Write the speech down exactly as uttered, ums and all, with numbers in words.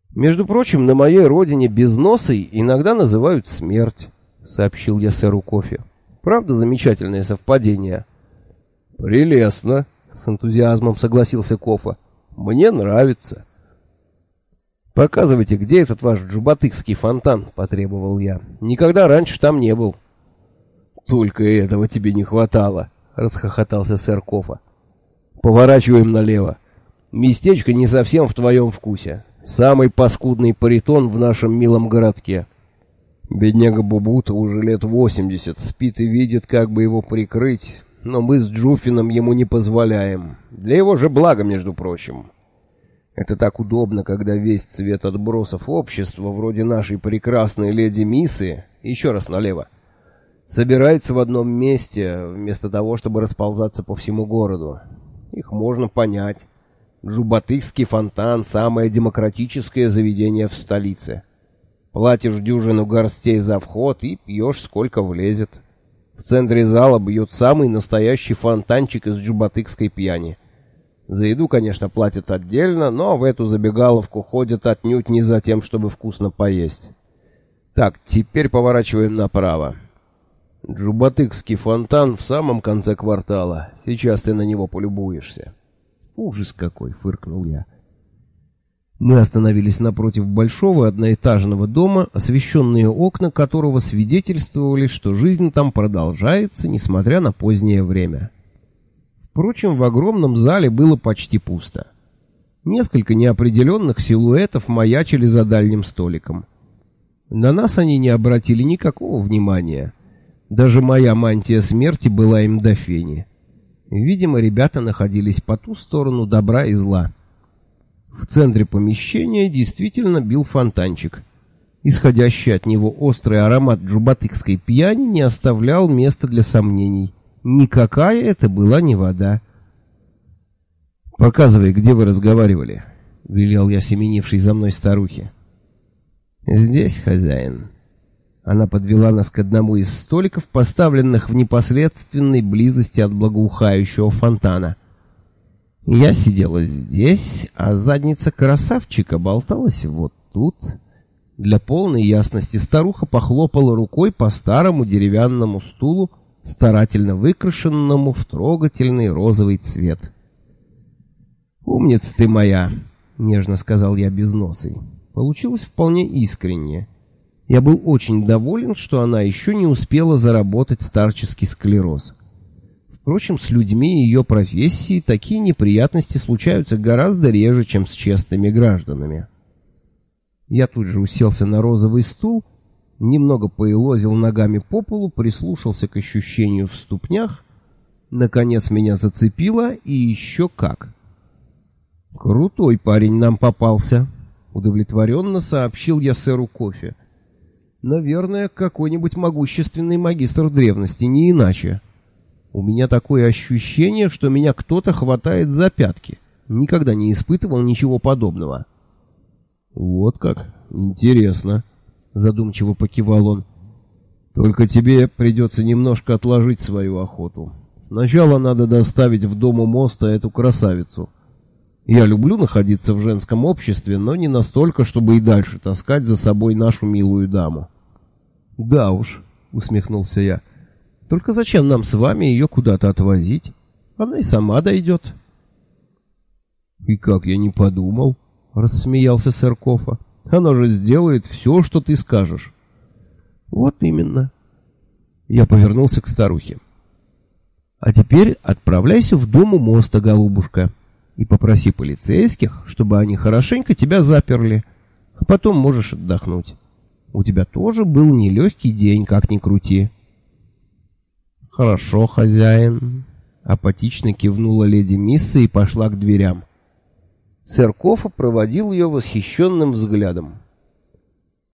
«Между прочим, на моей родине безносой иногда называют смерть», — сообщил я сэру Кофе. «Правда замечательное совпадение?» «Прелестно», — с энтузиазмом согласился Кофа. «Мне нравится». «Показывайте, где этот ваш джубатыкский фонтан», — потребовал я. «Никогда раньше там не был». «Только этого тебе не хватало», — расхохотался сэр Кофа. «Поворачиваем налево. Местечко не совсем в твоем вкусе. Самый паскудный паритон в нашем милом городке. Бедняга Бубута уже лет восемьдесят, спит и видит, как бы его прикрыть, но мы с Джуфином ему не позволяем. Для его же блага, между прочим. Это так удобно, когда весь цвет отбросов общества, вроде нашей прекрасной леди Миссы, еще раз налево, собирается в одном месте, вместо того, чтобы расползаться по всему городу. Их можно понять. Джубатыкский фонтан — самое демократическое заведение в столице. Платишь дюжину горстей за вход и пьешь сколько влезет. В центре зала бьет самый настоящий фонтанчик из джубатыкской пьяни. За еду, конечно, платят отдельно, но в эту забегаловку ходят отнюдь не за тем, чтобы вкусно поесть. Так, теперь поворачиваем направо. Джубатыкский фонтан в самом конце квартала. Сейчас ты на него полюбуешься. «Ужас какой!» — фыркнул я. Мы остановились напротив большого одноэтажного дома, освещенные окна которого свидетельствовали, что жизнь там продолжается, несмотря на позднее время. Впрочем, в огромном зале было почти пусто. Несколько неопределенных силуэтов маячили за дальним столиком. На нас они не обратили никакого внимания. Даже моя мантия смерти была им до фени. Видимо, ребята находились по ту сторону добра и зла. В центре помещения действительно бил фонтанчик. Исходящий от него острый аромат джубатыкской пьяни не оставлял места для сомнений. Никакая это была не вода. «Показывай, где вы разговаривали», — велел я семенившей за мной старухе. «Здесь, хозяин». Она подвела нас к одному из столиков, поставленных в непосредственной близости от благоухающего фонтана. Я сидела здесь, а задница красавчика болталась вот тут. Для полной ясности старуха похлопала рукой по старому деревянному стулу, старательно выкрашенному в трогательный розовый цвет. «Умница ты моя», — нежно сказал я безносой. Получилось вполне искренне. Я был очень доволен, что она еще не успела заработать старческий склероз. Впрочем, с людьми ее профессии такие неприятности случаются гораздо реже, чем с честными гражданами. Я тут же уселся на розовый стул, немного поелозил ногами по полу, прислушался к ощущению в ступнях. Наконец меня зацепило, и еще как. «Крутой парень нам попался», — удовлетворенно сообщил я сэру Кофе. «Наверное, какой-нибудь могущественный магистр древности, не иначе. У меня такое ощущение, что меня кто-то хватает за пятки. Никогда не испытывал ничего подобного». «Вот как? Интересно», — задумчиво покивал он. «Только тебе придется немножко отложить свою охоту. Сначала надо доставить в дом у моста эту красавицу. Я люблю находиться в женском обществе, но не настолько, чтобы и дальше таскать за собой нашу милую даму». «Да уж», — усмехнулся я. «Только зачем нам с вами ее куда-то отвозить? Она и сама дойдет». «И как я не подумал», — рассмеялся сэр Кофа. «Она же сделает все, что ты скажешь». «Вот именно». Я повернулся к старухе. «А теперь отправляйся в дом у моста, голубушка, и попроси полицейских, чтобы они хорошенько тебя заперли, а потом можешь отдохнуть. У тебя тоже был нелегкий день, как ни крути». «Хорошо, хозяин», — апатично кивнула леди Мисса и пошла к дверям. Сэр Кофа проводил ее восхищенным взглядом.